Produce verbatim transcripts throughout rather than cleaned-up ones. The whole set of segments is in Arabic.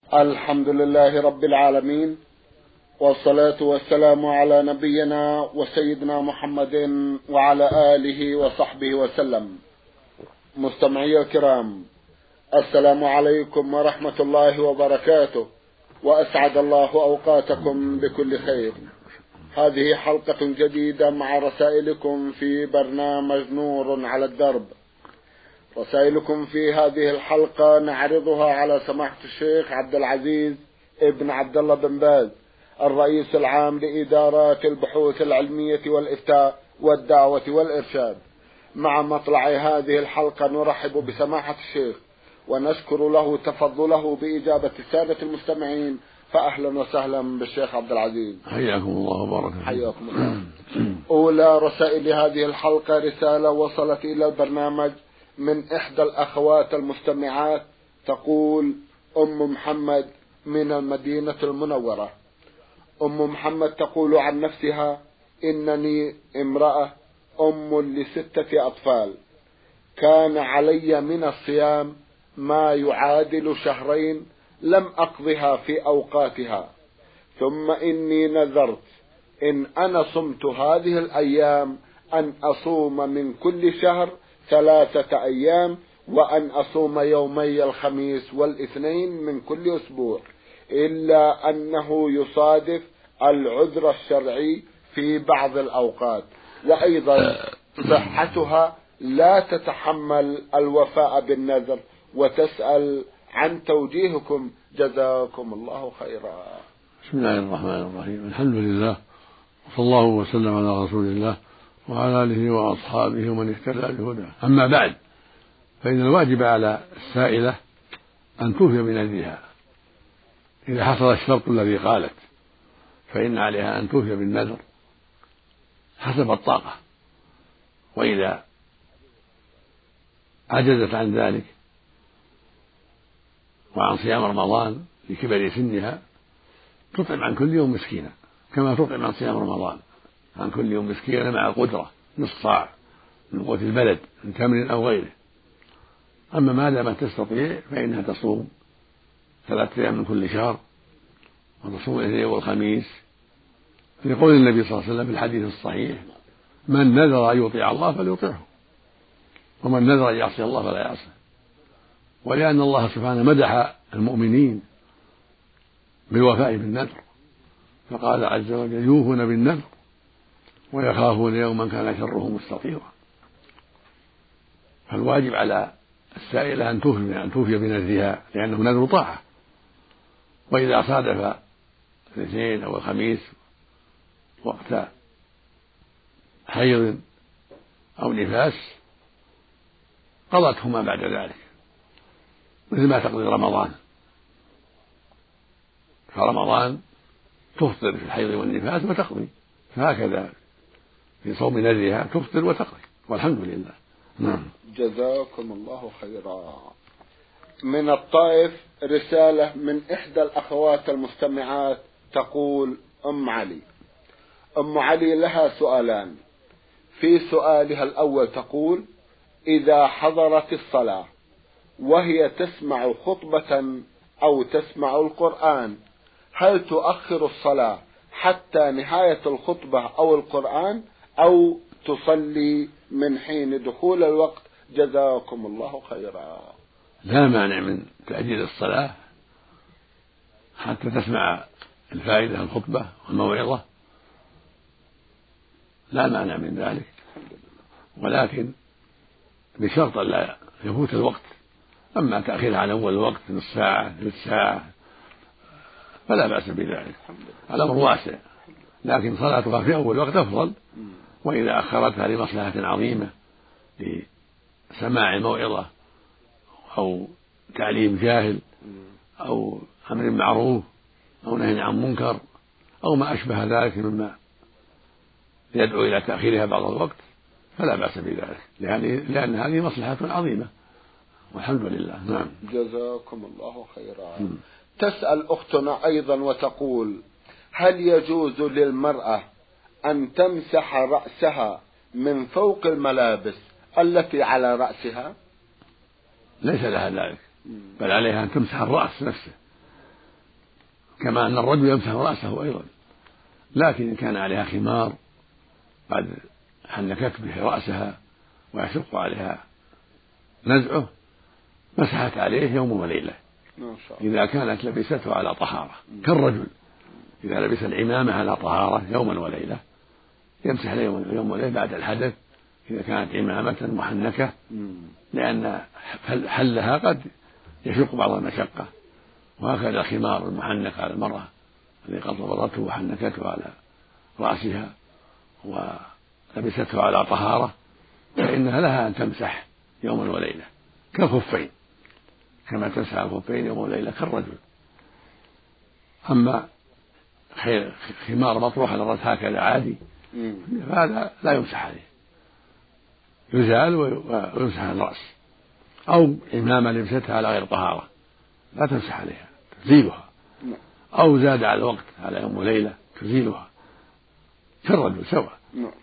الحمد لله رب العالمين، والصلاة والسلام على نبينا وسيدنا محمد وعلى آله وصحبه وسلم. مستمعي الكرام، السلام عليكم ورحمة الله وبركاته، وأسعد الله أوقاتكم بكل خير. هذه حلقة جديدة مع رسائلكم في برنامج نور على الدرب. رسائلكم في هذه الحلقة نعرضها على سماحة الشيخ عبد العزيز ابن عبد الله بن باز، الرئيس العام لإدارات البحوث العلمية والإفتاء والدعوة والإرشاد. مع مطلع هذه الحلقة نرحب بسماحة الشيخ ونشكر له تفضله بإجابة السادة المستمعين، فأهلا وسهلا بالشيخ عبد العزيز. حياكم الله وبارك فيكم. حياكم الله. أولى رسائل هذه الحلقة رسالة وصلت إلى البرنامج من إحدى الأخوات المستمعات، تقول: أم محمد من المدينة المنورة. أم محمد تقول عن نفسها: إنني امرأة أم لستة أطفال، كان علي من الصيام ما يعادل شهرين لم أقضها في أوقاتها، ثم إني نذرت إن أنا صمت هذه الأيام أن أصوم من كل شهر ثلاثة أيام، وأن أصوم يومي الخميس والاثنين من كل أسبوع، إلا أنه يصادف العذر الشرعي في بعض الأوقات، وأيضا صحتها لا تتحمل الوفاء بالنذر، وتسأل عن توجيهكم، جزاكم الله خيرا. بسم الله الرحمن الرحيم، الحمد لله، وصلى الله وسلم على رسول الله وعلى آله وأصحابه ومن اهتدى بهداه. أما بعد، فإن الواجب على السائلة أن توفي بنذرها إذا حصل الشرط الذي قالت، فإن عليها أن توفي بالنذر حسب الطاقة، وإذا عجزت عن ذلك وعن صيام رمضان لكبر سنها تطعم عن كل يوم مسكينا، كما تطعم عن صيام رمضان عن كل يوم مسكينا مع قدرة نصف صاع من قوت البلد من تمر أو غيره. أما ما دامت تستطيع فإنها تصوم ثلاثة أيام من كل شهر، وتصوم الاثنين والخميس، في قول النبي صلى الله عليه وسلم في الحديث الصحيح: من نذر أن يطيع الله فليطيعه، ومن نذر أن يعصي الله فلا يعصيه. ولأن الله سبحانه مدح المؤمنين بالوفاء بالنذر، فقال عز وجل: يوفون بالنذر ويخافون يوما كان شره مستطيرا. فالواجب على السائلة أن توفي أن توفي بنذرها، لأنه نذر طاعة، وإذا صادف الاثنين أو الخميس وقت حيض أو نفاس قضتهما بعد ذلك، مثل ما تقضي رمضان. فرمضان تفطر في الحيض والنفاس وتقضي، فهكذا في صوم نذرها تفطر وتقضي، والحمد لله. نعم. جزاكم الله خيرا. من الطائف رسالة من إحدى الأخوات المستمعات، تقول أم علي. أم علي لها سؤالان. في سؤالها الأول تقول: إذا حضرت الصلاة وهي تسمع خطبة أو تسمع القرآن، هل تؤخر الصلاة حتى نهاية الخطبة أو القرآن، أو تصلي من حين دخول الوقت؟ جزاكم الله خيرا. لا مانع من تأجيل الصلاة حتى تسمع الفائدة الخطبة والموعظة، لا مانع من ذلك، ولكن بشرط لا يفوت الوقت. أما تأخيرها عن أول الوقت نصف ساعة ثلث ساعة فلا بأس بذلك، الأمر واسع، لكن صلاتها في أول وقت أفضل. وإذا أخرتها لمصلحة عظيمة لسماع موعظة أو تعليم جاهل أو أمر معروف أو نهي عن منكر أو ما أشبه ذلك مما يدعو إلى تأخيرها بعض الوقت، فلا بأس بذلك، لأن هذه مصلحة عظيمة، والحمد لله. نعم. جزاكم الله خيرا. م. تسأل أختنا أيضا وتقول: هل يجوز للمرأة أن تمسح رأسها من فوق الملابس التي على رأسها؟ ليس لها ذلك، بل عليها أن تمسح الرأس نفسه، كما أن الرجل يمسح رأسه أيضا، لكن إن كان عليها خمار بعد حنكت به رأسها ويشق عليها نزعه مسحت عليه يوم وليلة إذا كانت لبسته على طهارة، كالرجل إذا لبس العمامة على طهارة يوما وليلة يمسح يوم وليلة بعد الحدث إذا كانت عمامة محنكة، لأن حلها قد يشق بعض المشقة، وهكذا الخمار المحنك على المرأة الذي قد ضبطته وحنكته على رأسها ولبسته على طهارة فإنها لها أن تمسح يوما وليلة كالخفين، كما تمسح الخفين يوم وليلة كالرجل. أما خمار مطروح على الرأس هكذا عادي فهذا لا يمسح عليه، يزال ويمسح على الرأس، أو إمامة لبستها على غير طهارة لا تمسح عليها تزيلها، أو زاد على الوقت على يوم وليلة تزيلها كالرجل سواء.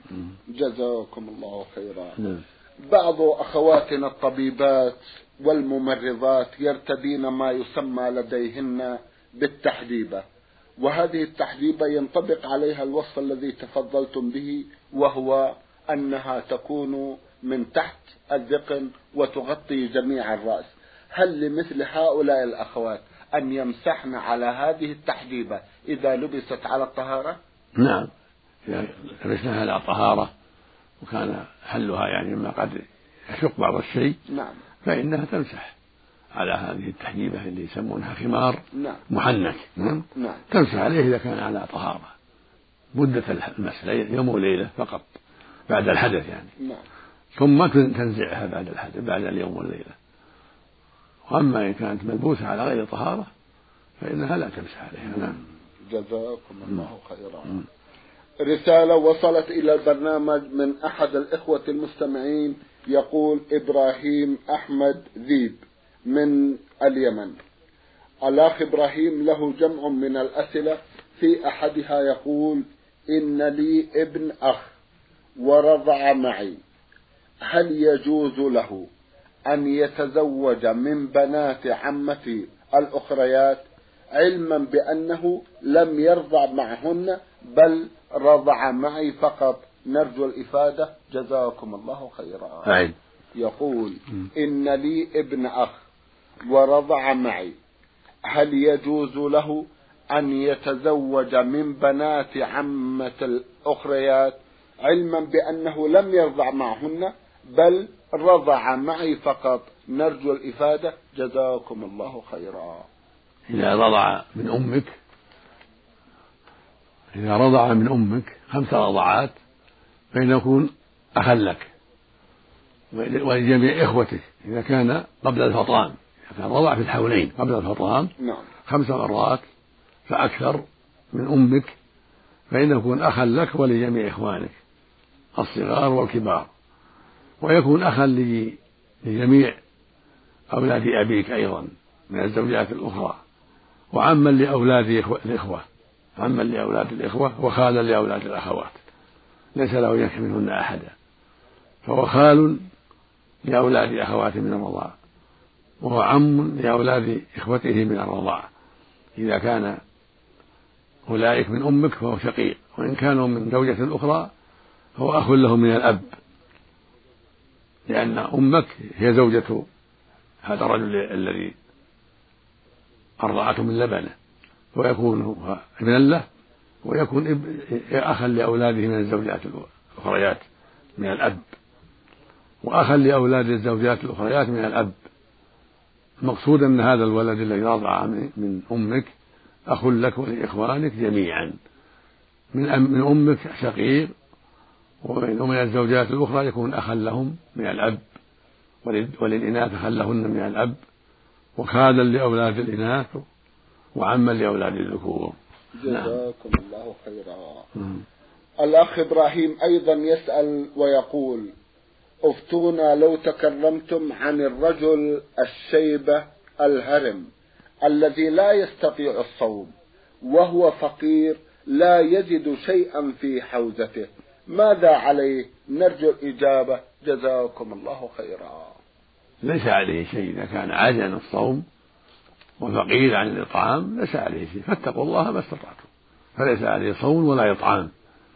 جزاكم الله خيرا. بعض أخواتنا الطبيبات والممرضات يرتدين ما يسمى لديهن بالتحديبة، وهذه التحديبة ينطبق عليها الوصف الذي تفضلتم به، وهو أنها تكون من تحت الذقن وتغطي جميع الرأس. هل لمثل هؤلاء الأخوات أن يمسحن على هذه التحديبة إذا لبست على الطهارة؟ نعم، إذا لبسناها على طهارة وكان حلها يعني ما قد يشق بعض الشيء نعم فإنها تمسح على هذه التحديبة اللي يسمونها خمار نعم. محنك نعم. نعم. تمسح عليه إذا كان على طهارة مدة المسح يوم وليلة فقط بعد الحدث يعني نعم. ثم تنزعها بعد الحدث بعد اليوم والليلة. وأما إن كانت ملبوسة على غير طهارة فإنها لا تمسح عليها. نعم. جزاكم الله خيرا. رسالة وصلت إلى البرنامج من أحد الإخوة المستمعين يقول إبراهيم أحمد ذيب من اليمن. الأخ إبراهيم له جمع من الأسئلة، في أحدها يقول: إن لي ابن أخ ورضع معي، هل يجوز له أن يتزوج من بنات عمتي الأخريات علما بأنه لم يرضع معهن بل رضع معي فقط؟ نرجو الإفادة جزاكم الله خيرا. عين. يقول: إن لي ابن أخ ورضع معي، هل يجوز له أن يتزوج من بنات عمة الأخريات علما بأنه لم يرضع معهن بل رضع معي فقط؟ نرجو الإفادة جزاكم الله خيرا. إذا رضع من أمك إذا رضع من أمك خمس رضعات فإنه يكون أخا لك ولجميع إخوتك إذا كان قبل الفطام، إذا كان رضع في الحولين قبل الفطام نعم. خمس مرات فأكثر من أمك فإنه يكون أخا لك ولجميع إخوانك الصغار والكبار، ويكون أخا لجميع أولاد أبيك أيضا من الزوجات الأخرى، وعما لأولاد الإخوة عما لأولاد الإخوة وخالا لأولاد الأخوات ليس له يكفي منهن أحدا، فهو خال لأولاد أخواته من الرضاعة وهو عم لأولاد إخوته من الرضاعة. إذا كان أولئك من أمك فهو شقيق، وإن كانوا من زوجة أخرى فهو أخ له من الأب، لأن أمك هي زوجة هذا الرجل الذي أرضعته من لبنه، ويكون ابنا له ويكون أخا لأولاده من الزوجات الأخريات من الأب، وأخا لأولاد الزوجات الأخريات من الأب. المقصود أن هذا الولد الذي رضع من أمك أخ لك ولإخوانك جميعا، من من أمك شقيق، ومن الزوجات الأخرى يكون أخا لهم من الأب، وللإناث أخا لهن من الأب، وخالا لأولاد الإناث، وعما لأولاد الذكور. جزاكم الله خيرا. الأخ إبراهيم أيضا يسأل ويقول: افتونا لو تكرمتم عن الرجل الشيبة الهرم الذي لا يستطيع الصوم وهو فقير لا يجد شيئا في حوزته، ماذا عليه؟ نرجو الإجابة جزاكم الله خيرا. ليس عليه شيء إذا كان عاجزا عن الصوم وفقير عن الإطعام ليس عليه شيء، فاتقوا الله ما استطعتم، فليس عليه صوم ولا إطعام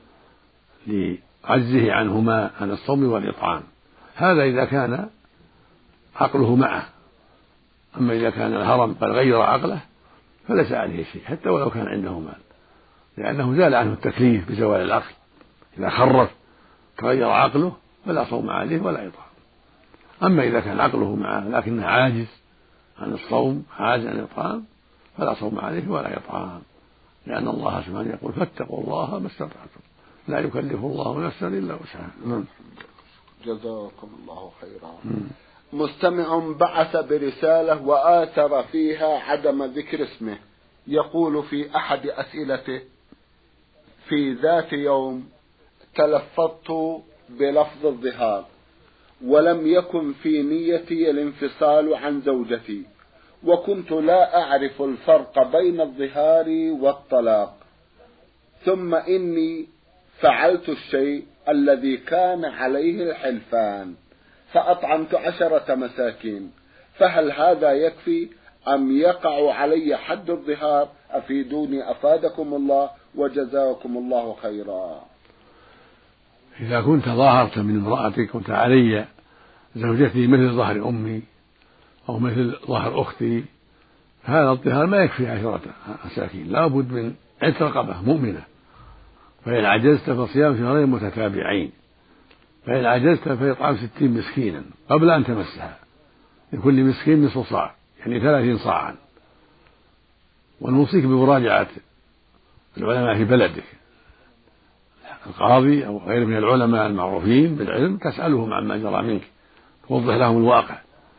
لعجزه عنهما عن الصوم والإطعام. هذا إذا كان عقله معه. أما إذا كان الهرم قد غير عقله فليس عليه شيء حتى ولو كان عنده مال، لأنه زال عنه التكليف بزوال العقل. إذا خرف تغير عقله فلا صوم عليه ولا إطعام. أما إذا كان عقله معه لكنه عاجز عن الصوم عاجز عن الإطعام فلا صوم عليه ولا إطعام، لأن الله سبحانه يقول فاتقوا الله ما استطعتم لا يكلف الله نفسا إلا وسعها. جزاكم الله خيرا. مستمع بعث برسالة وآثر فيها عدم ذكر اسمه، يقول في أحد أسئلته: في ذات يوم تلفظت بلفظ الظهار ولم يكن في نيتي الانفصال عن زوجتي، وكنت لا أعرف الفرق بين الظهار والطلاق، ثم إني فعلت الشيء الذي كان عليه الحلفان فأطعمت عشرة مساكين، فهل هذا يكفي أم يقع علي حد الظهار؟ أفيدوني أفادكم الله وجزاكم الله خيرا. إذا كنت ظاهرت من امرأتك كنت علي زوجتي مثل ظهر أمي أو مثل ظهر أختي، هذا الظهار ما يكفي عشرة مساكين، لا بد من عتق رقبة مؤمنة، فإن عجزت فصيام شهرين متتابعين، فإن عجزت فإطعام ستين مسكينا قبل أن تمسها، لكل مسكين نصف صاع يعني ثلاثين صاعا. ونوصيك بمراجعة العلماء في بلدك، القاضي أو غيره من العلماء المعروفين بالعلم، تسألهم عما جرى منك، توضح لهم الواقع.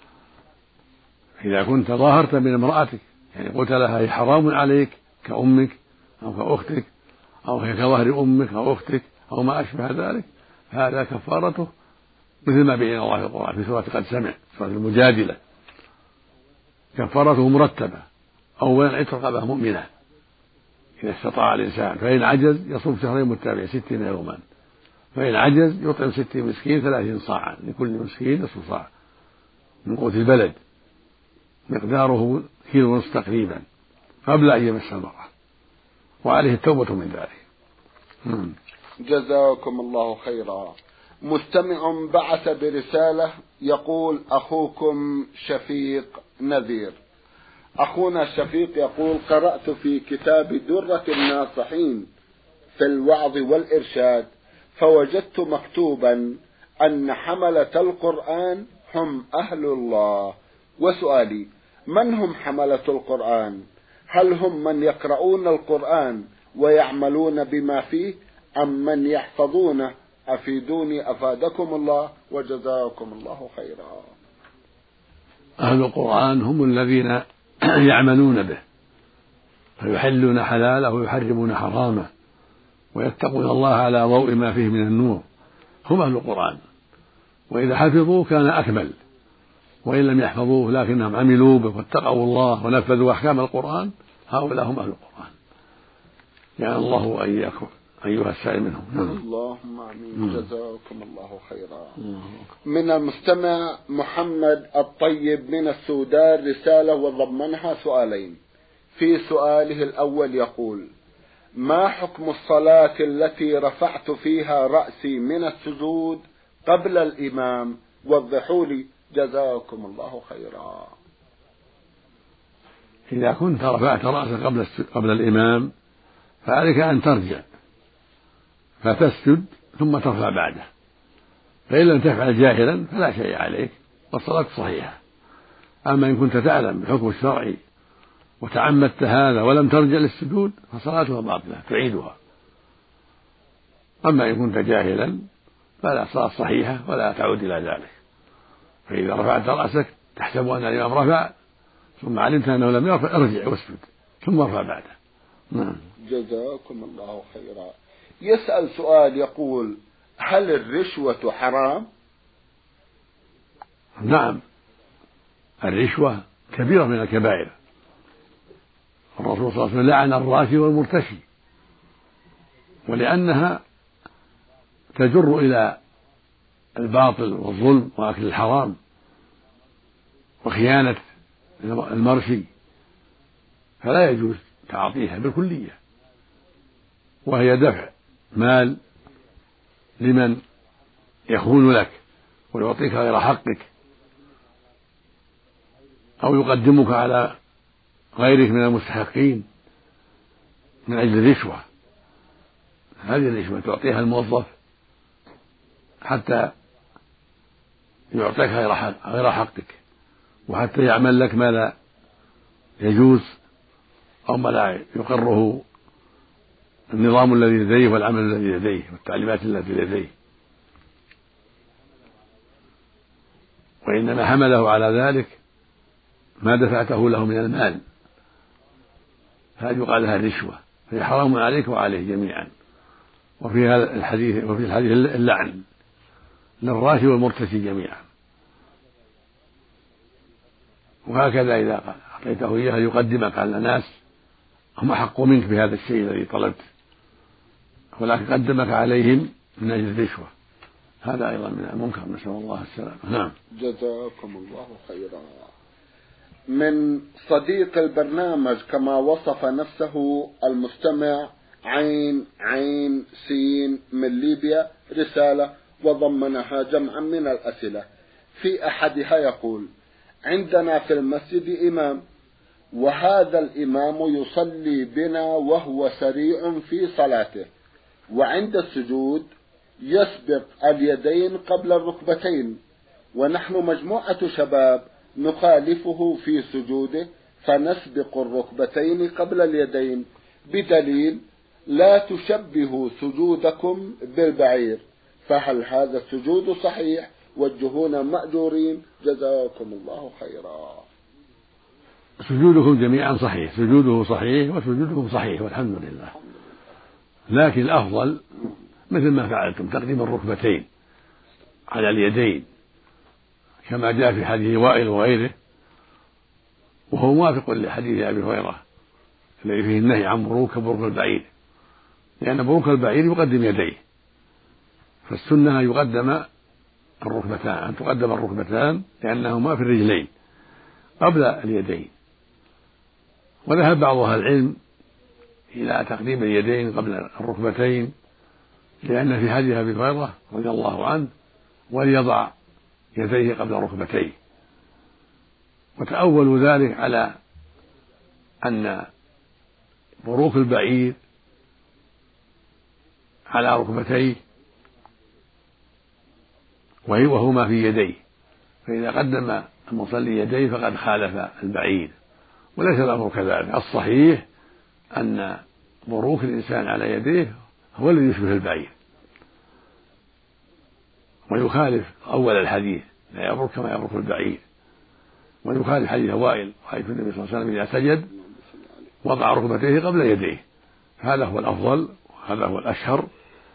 إذا كنت ظاهرت من امرأتك يعني قلت لها هي حرام عليك كأمك أو كأختك أو هي كظهر أمك أو أختك أو ما أشبه ذلك، هذا كفارته مثل ما بين الله في القرآن في سورة قد سمع، سورة المجادلة، كفارته مرتبة: أولا عتق رقبة مؤمنة إذا استطاع الإنسان، فإن عجز يصوم شهرين متتابعين ستين يوما، فإن عجز يطعم ستين مسكين ثلاثين صاعا، لكل مسكين نصف صاع من قوت البلد مقداره كيلو ونصف تقريبا قبل أن يمس المرأة، وعليه التوبة من ذلك. جزاكم الله خيرا. مستمع بعث برسالة يقول: أخوكم شفيق نذير. أخونا شفيق يقول: قرأت في كتاب درة الناصحين في الوعظ والإرشاد فوجدت مكتوبا أن حملة القرآن هم أهل الله، وسؤالي: من هم حملة القرآن؟ هل هم من يقرؤون القرآن ويعملون بما فيه أم من يحفظونه؟ أفيدوني أفادكم الله وجزاكم الله خيرا. أهل القرآن هم الذين يعملون به، فيحلون حلاله ويحرمون حرامه ويتقون الله على ضوء ما فيه من النور، هم أهل القرآن. وإذا حفظوه كان أكمل، وإن لم يحفظوه لكنهم عملوا به واتقوا الله ونفذوا أحكام القرآن، هؤلاء هم أهل القرآن. يعني الله وإياكم أيها السائل منهم. اللهم آمين. جزاكم الله خيرا. من المستمع محمد الطيب من السودان رسالة وضمنها سؤالين. في سؤاله الأول يقول: ما حكم الصلاة التي رفعت فيها رأسي من السجود قبل الإمام؟ وضحوا لي جزاكم الله خيرا. إذا كنت رفعت رأسك قبل قبل الإمام فعليك أن ترجع فتسجد ثم ترفع بعده، فإن لم تفعل جاهلا فلا شيء عليك والصلاة صحيحة. أما إن كنت تعلم بحكم الشرعي وتعمدت هذا ولم ترجع للسجود فصلاتها باطلة تعيدها. أما إن كنت جاهلا فلا صلاة صحيحة ولا تعود إلى ذلك. فإذا رفعت رأسك تحسب أن الإمام رفع ثم علمت أنه لم يرفع ارجع واسجد ثم ارفع بعده. نعم. جزاكم الله خيرا. يسأل سؤال يقول: هل الرشوة حرام؟ نعم، الرشوة كبيرة من الكبائر. الرسول صلى الله عليه وسلم لعن الراشي والمرتشي، ولأنها تجر إلى الباطل والظلم وأكل الحرام وخيانة المرشي فلا يجوز تعاطيها بالكلية، وهي دفع مال لمن يخون لك ويعطيك غير حقك أو يقدمك على غيرك من المستحقين من أجل الرشوة. هذه الرشوة تعطيها الموظف حتى يعطيك غير حق غير حقك، وحتى يعمل لك ما لا يجوز أو ما لا يقره النظام الذي لديه والعمل الذي لديه والتعليمات التي لديه، وإنما حمله على ذلك ما دفعته له من المال، هذه يقال لها رشوة، فهي حرام عليك وعليه جميعا. وفي هذا الحديث وفي الحديث اللعن للراشي والمرتشي جميعا. وهكذا إذا أعطيته إياها يقدمك على الناس هم أحق منك بهذا الشيء الذي طلبت، ولكن قدمك عليهم من أجل الرشوة، هذا أيضا من المنكر، نسأل الله السلامة. نعم. جزاكم الله خيرا. من صديق البرنامج كما وصف نفسه المستمع عين عين سين من ليبيا رسالة وضمنها جمعا من الأسئلة. في أحدها يقول: عندنا في المسجد إمام، وهذا الإمام يصلي بنا وهو سريع في صلاته، وعند السجود يسبق اليدين قبل الركبتين، ونحن مجموعة شباب نخالفه في سجوده فنسبق الركبتين قبل اليدين، بدليل لا تشبهوا سجودكم بالبعير، فهل هذا السجود صحيح؟ وجهونا مأجورين جزاكم الله خيرا. سجودكم جميعا صحيح، سجوده صحيح وسجودكم صحيح والحمد لله، لكن الأفضل مثل ما فعلتم تقديم الركبتين على اليدين كما جاء في حديث وائل وغيره، وهو موافق لحديث أبي هريرة الذي فيه النهي عن بروك بروك البعير، لأن بروك البعير يقدم يديه، فالسنة أن يقدم الركبتان أن تقدم الركبتان لأنهما في الرجلين قبل اليدين. وذهب بعض أهل العلم إلى تقديم اليدين قبل الركبتين، لأن في حديث أبي هريرة رضي الله عنه: وليضع يديه قبل ركبتيه. وتأولوا ذلك على أن بروك البعير على ركبتيه وهما في يديه، فإذا قدم المصلي يديه فقد خالف البعير، وليس الأمر كذلك. الصحيح أن بروك الإنسان على يديه هو الذي يشبه البعير، ويخالف أول الحديث لا يبرك كما يبرك البعير، ويخالف حديث وائل: رأيت النبي صلى الله عليه وسلم إذا سجد وضع ركبتيه قبل يديه. هذا هو الأفضل وهذا هو الأشهر.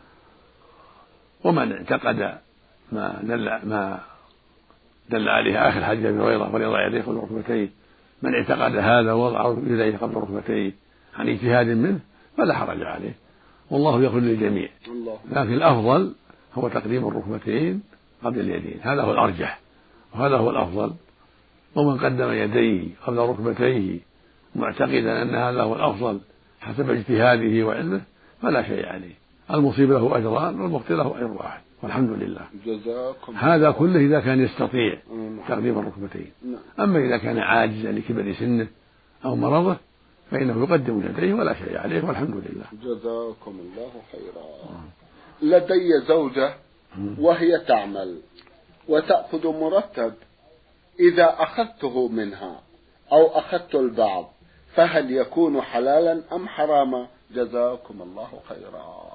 ومن اعتقد ما دل ما دل عليه آخر حديث أبي هريرة: وليضع يديه قبل ركبتيه، من اعتقد هذا ووضع يديه قبل ركبتيه عن اجتهاد منه فلا حرج عليه، والله يغفر للجميع. لكن الأفضل هو تقديم الركبتين قبل اليدين، هذا هو الأرجح وهذا هو الأفضل. ومن قدم يديه قبل ركبتيه معتقدا أن هذا هو الأفضل حسب اجتهاده وعلمه فلا شيء عليه، المصيب له أجران والمخطئ له أجر واحد والحمد لله. هذا كله إذا كان يستطيع تقديم الركبتين. أما إذا كان عاجزا لكبر سنه أو مرضه فإنه يقدم يديه ولا شيء عليه والحمد لله. جزاكم الله خيرا. لدي زوجة وهي تعمل وتأخذ مرتب، إذا أخذته منها أو أخذت البعض فهل يكون حلالا أم حراما؟ جزاكم الله خيرا.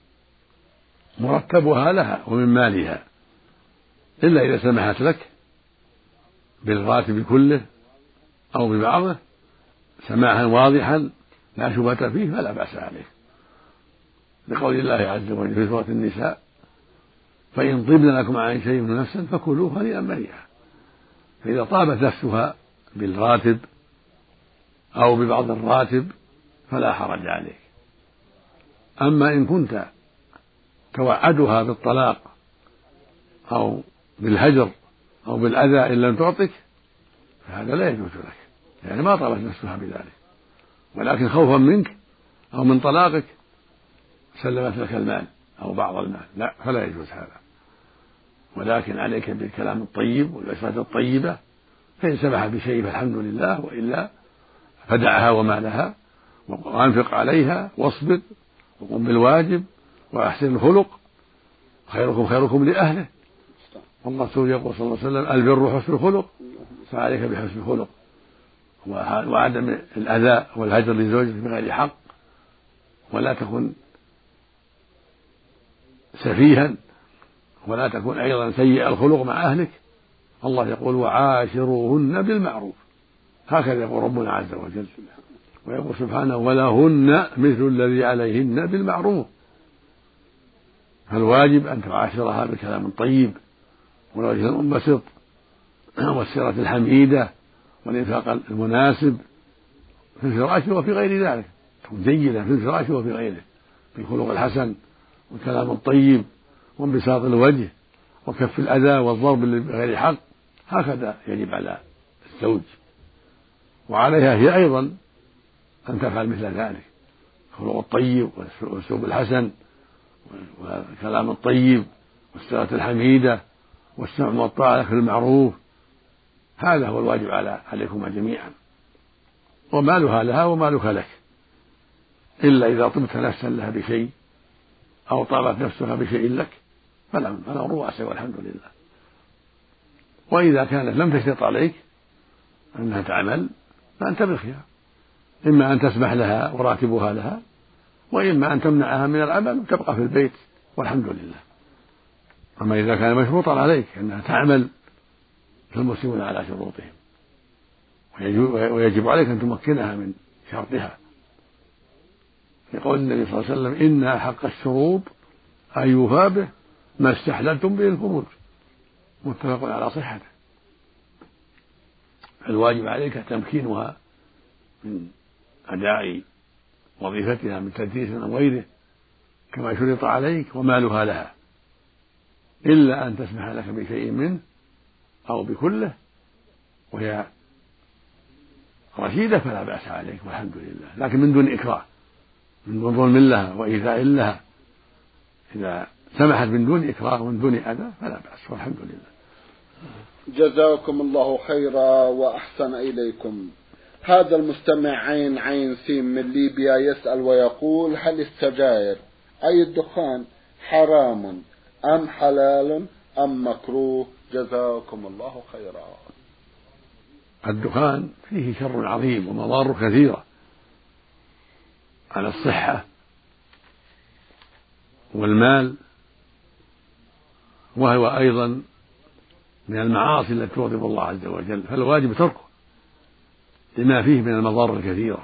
مرتبها لها ومن مالها، إلا إذا سمحت لك بالراتب كله أو ببعضه سماحا واضحا لا شبهة فيه فلا بأس عليه، لقول الله عز وجل في سورة النساء: فإن طبن لكم عن شيء من نفسا فكلوه هنيئا مريئا. فإذا طابت نفسها بالراتب أو ببعض الراتب فلا حرج عليك. أما إن كنت توعدها بالطلاق أو بالهجر أو بالأذى إن لم تعطك فهذا لا يجوز لك، يعني ما طابت نفسها بذلك، ولكن خوفا منك أو من طلاقك سلمت لك المال أو بعض المال، لا، فلا يجوز هذا. ولكن عليك بالكلام الطيب والعشرة الطيبة، فإن سمح بشيء فالحمد لله، وإلا فدعها وما لها، وأنفق عليها واصبر وقم بالواجب وأحسن الخلق، خيركم خيركم لأهله. والرسول يقول صلى الله عليه وسلم: البر حسن الخلق، فعليك بحسن الخلق وعدم الأذى والهجر لزوجك بغير حق، ولا تكن سفيها، ولا تكن أيضا سيء الخلق مع أهلك. الله يقول: وعاشروهن بالمعروف، هكذا يقول ربنا عز وجل. ويقول سبحانه: ولهن مثل الذي عليهن بالمعروف. فالواجب أن تعاشرها بالكلام الطيب والوجه المنبسط والسيرة الحميدة والإنفاق المناسب في الفراش وفي غير ذلك، تكون جيدة في الفراش وفي غيره، بالخلق الحسن والكلام الطيب وانبساط الوجه وكف الأذى والضرب بغير حق. هكذا يجب على الزوج، وعليها هي أيضا أن تفعل مثل ذلك، الخلق الطيب والأسلوب الحسن والكلام الطيب والسيرة الحميدة والسمع والطاعة في المعروف. هذا هو الواجب على عليكما جميعا، ومالها لها ومالك لك، إلا إذا طبت نفسا لها بشيء أو طابت نفسها بشيء لك فالأمر واسع والحمد لله. وإذا كانت لم تشترط عليك أنها تعمل فأنت بالخيار، إما أن تسمح لها وراتبها لها، وإما أن تمنعها من العمل وتبقى في البيت والحمد لله. أما إذا كان مشروطا عليك أنها تعمل فالمسلمون على شروطهم، ويجب عليك أن تمكنها من شرطها، يقول النبي صلى الله عليه وسلم: إن أحق الشروط أن يوفى به ما استحللتم به الفروج، متفق على صحته. الواجب عليك تمكينها من أداء وظيفتها من تدريس أو غيره كما شرط عليك، ومالها لها، إلا أن تسمح لك بشيء منه أو بكله وهي رشيدة فلا بأس عليك والحمد لله، لكن من دون إكراه، من دون ظلم لها وإيذاء لها. إذا سمحت من دون إكراه ومن دون أذى فلا بأس والحمد لله. جزاكم الله خيرا وأحسن إليكم. هذا المستمع عين عين سين من ليبيا يسأل ويقول: هل السجائر أي الدخان حرام أم حلال أم مكروه؟ جزاكم الله خيرا. الدخان فيه شر عظيم ومضار كثيرة على الصحة والمال، وهو أيضا من المعاصي التي تغضب الله عز وجل، فالواجب تركه لما فيه من المضار الكثيرة،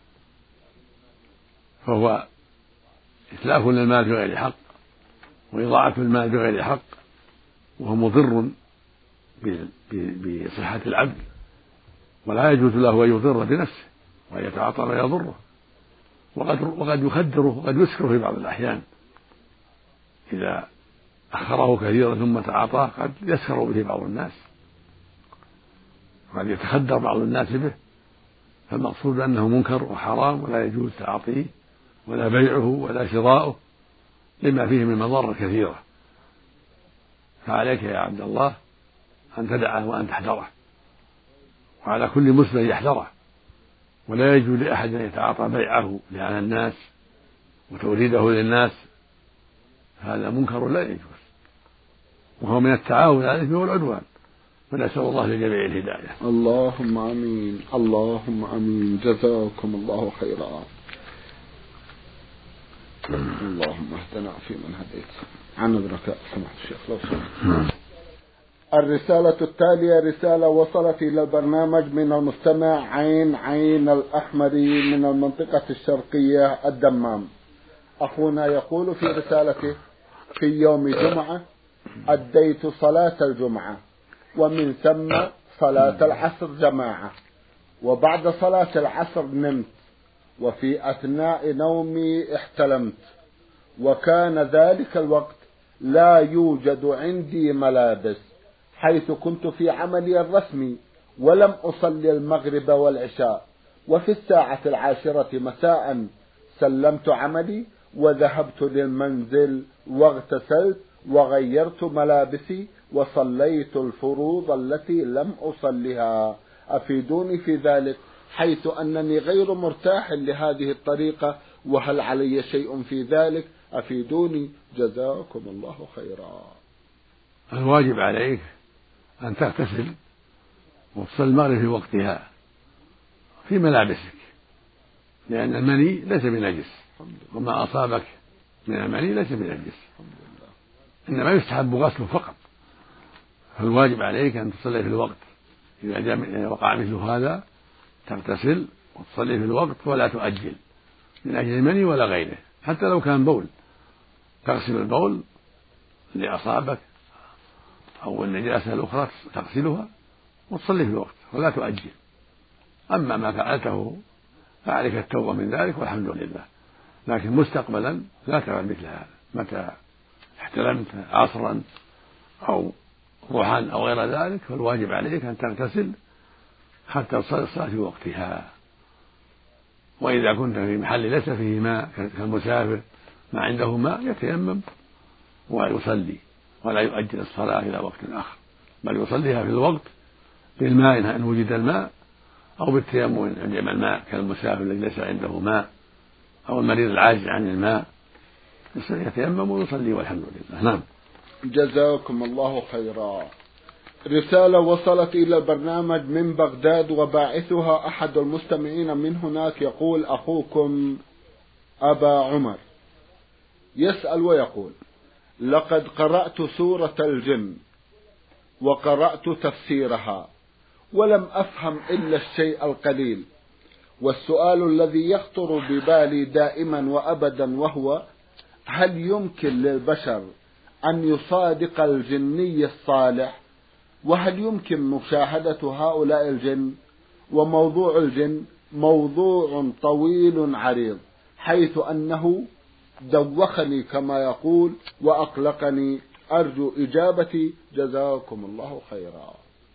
فهو إتلاف للمال بغير حق وإضاعة المال بغير حق، وهو مضر بصحة العبد، ولا يجوز له أن يضر بنفسه وأن يتعاطى ما يضره، وقد وقد يخدره وقد يسكره في بعض الأحيان. إذا أخره كثيرا ثم تعاطاه قد يسكر به بعض الناس، وقد يتخدر بعض الناس به، فالمقصود أنه منكر وحرام ولا يجوز تعاطيه ولا بيعه ولا شراؤه لما فيه من مضار كثيرة. فعليك يا عبد الله أن تدعه وأن تحذره، وعلى كل مسلم يحذره، ولا يجوز لأحد أن يتعاطى بيعه لعن الناس وتوريده للناس، هذا منكر لا يجوز، وهو من التعاون على الإثم والعدوان، فنسأل الله لجميع الهداية. اللهم آمين اللهم آمين. جزاكم الله خيرا. اللهم اهدنا فيمن هديت. عن ابنك سمعت الشيخ لو سمحت. الرسالة التالية رسالة وصلت إلى البرنامج من المستمع عين عين الأحمري من المنطقة الشرقية الدمام. أخونا يقول في رسالته: في يوم جمعة أديت صلاة الجمعة ومن ثم صلاة العصر جماعة، وبعد صلاة العصر نمت، وفي أثناء نومي احتلمت، وكان ذلك الوقت لا يوجد عندي ملابس حيث كنت في عملي الرسمي، ولم أصلي المغرب والعشاء، وفي الساعة العاشرة مساء سلمت عملي وذهبت للمنزل واغتسلت وغيرت ملابسي وصليت الفروض التي لم أصلها، أفيدوني في ذلك حيث أنني غير مرتاح لهذه الطريقة، وهل علي شيء في ذلك؟ أفيدوني جزاكم الله خيرا. الواجب عليك أن تغتسل وتصلي المغرب في وقتها في ملابسك، لأن المني ليس بنجس، وما أصابك من المني ليس بنجس، إنما يستحب غسله فقط. فالواجب عليك أن تصلي في الوقت، إذا جاء وقع مثل هذا تغتسل وتصلي في الوقت ولا تؤجل من أجل المني ولا غيره، حتى لو كان بول تغسل البول اللي أصابك أو النجاسة الأخرى تغسلها وتصلي في الوقت ولا تؤجل. أما ما فعلته فعليك التوبة من ذلك والحمد لله، لكن مستقبلا لا تفعل مثل هذا. متى احتلمت عصرا أو ضحى أو غير ذلك فالواجب عليك أن تغتسل حتى تصلي الصلاة في وقتها. وإذا كنت في محل ليس فيه ماء كالمسافر ما عنده ماء يتيمم ويصلي ولا يؤجل الصلاة إلى وقت آخر، بل يصليها في الوقت بالماء إن وجد الماء، أو بالتيمم إن جمع الماء كالمسافر الذي ليس عنده ماء أو المريض العاجز عن الماء يتيمم ويصلي والحمد لله. نعم. جزاكم الله خيرا. رسالة وصلت إلى البرنامج من بغداد وباعثها أحد المستمعين من هناك، يقول: أخوكم أبا عمر يسأل ويقول: لقد قرأت سورة الجن وقرأت تفسيرها ولم أفهم إلا الشيء القليل، والسؤال الذي يخطر ببالي دائما وأبدا وهو: هل يمكن للبشر أن يصادق الجني الصالح؟ وهل يمكن مشاهدة هؤلاء الجن؟ وموضوع الجن موضوع طويل عريض، حيث أنه دوخني كما يقول وأقلقني، أرجو إجابتي جزاكم الله خيرا.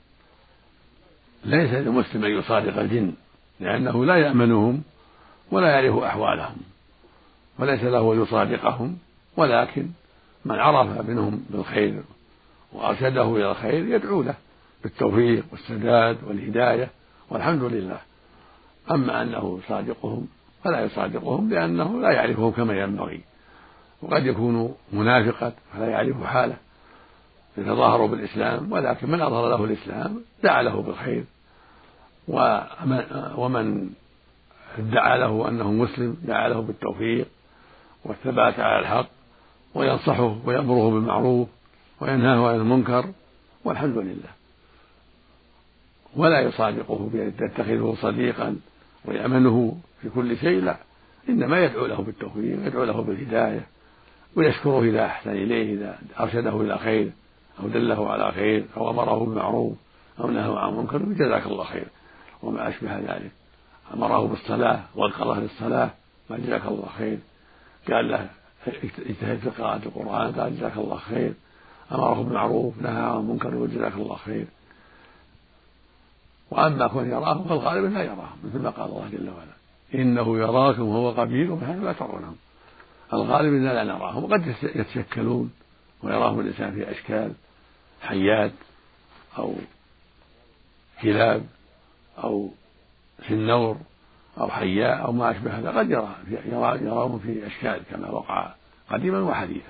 ليس للمسلم أن يصادق الجن، لأنه لا يأمنهم ولا يعرف أحوالهم، وليس له أن يصادقهم، ولكن من عرف منهم بالخير وأرشده إلى الخير يدعو له بالتوفيق والسداد والهداية والحمد لله. أما أنه يصادقهم فلا يصادقهم، لأنه لا يعرفهم كما ينبغي، وقد يكون منافقا فلا يعرف حاله، يتظاهر بالإسلام، ولكن من أظهر له الإسلام دعا له بالخير، ومن ادعى له أنه مسلم دعا له بالتوفيق والثبات على الحق، وينصحه ويأمره بالمعروف وينهاه عن المنكر والحمد لله. ولا يصادقه بأن يتخذه صديقا ويأمنه في كل شيء، لا، إنما يدعو له بالتوفيق، يدعو له بالهداية، ويشكره إذا أحسن إليه، إذا أرشده إلى خير أو دله على خير أو أمره بالمعروف أو نهاه عن منكر جزاك الله خير وما أشبه ذلك. أمره بالصلاة وقره للصلاة ما جزاك الله خير، قال له اجتهد في قراءة القرآن قال جزاك الله خير، أمره بالمعروف نهى عن المنكر وجزاك الله خير. وأما كون يراه فالغالب لا يراه، مثل ما قال الله جل وعلا: إنه يراكم هو قبيله من حيث لا ترونهم. الغالب إننا لا نراهم، وقد يتشكلون ويراهم الإنسان في أشكال حيات أو كلاب أو سنور أو حياء أو ما أشبه هذا، قد يراهم في أشكال كما وقع قديما وحديثا.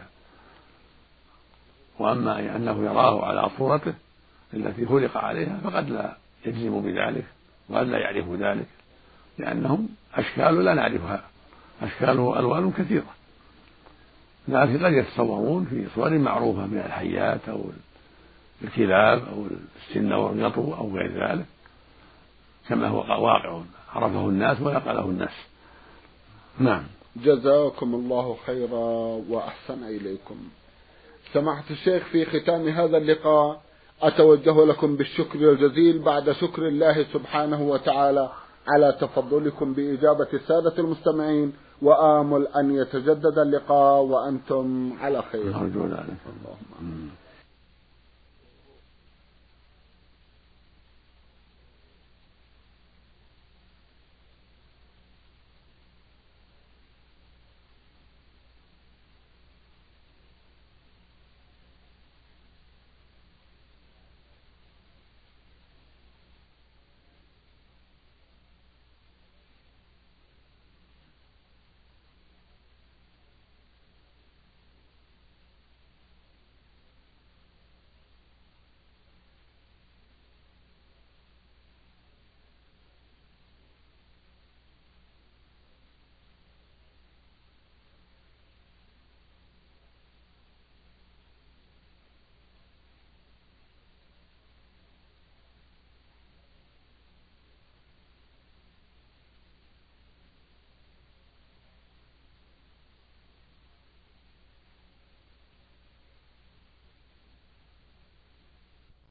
وأما أنه يراه على صورته التي خلق عليها فقد لا يجزم بذلك وقد لا يعرف ذلك، لأنهم أشكال لا نعرفها، أشكال وألوان كثيرة، لكن قد يتصورون في صور معروفة من الحيات أو الكلاب أو السنور واليطو أو غير ذلك، كما هو واقع عرفه الناس ونقله الناس. نعم. جزاكم الله خيرا وأحسن إليكم. سماحة الشيخ، في ختام هذا اللقاء أتوجه لكم بالشكر الجزيل بعد شكر الله سبحانه وتعالى على تفضلكم بإجابة السادة المستمعين، وآمل أن يتجدد اللقاء وأنتم على خير. أرجو ذلك. اللهم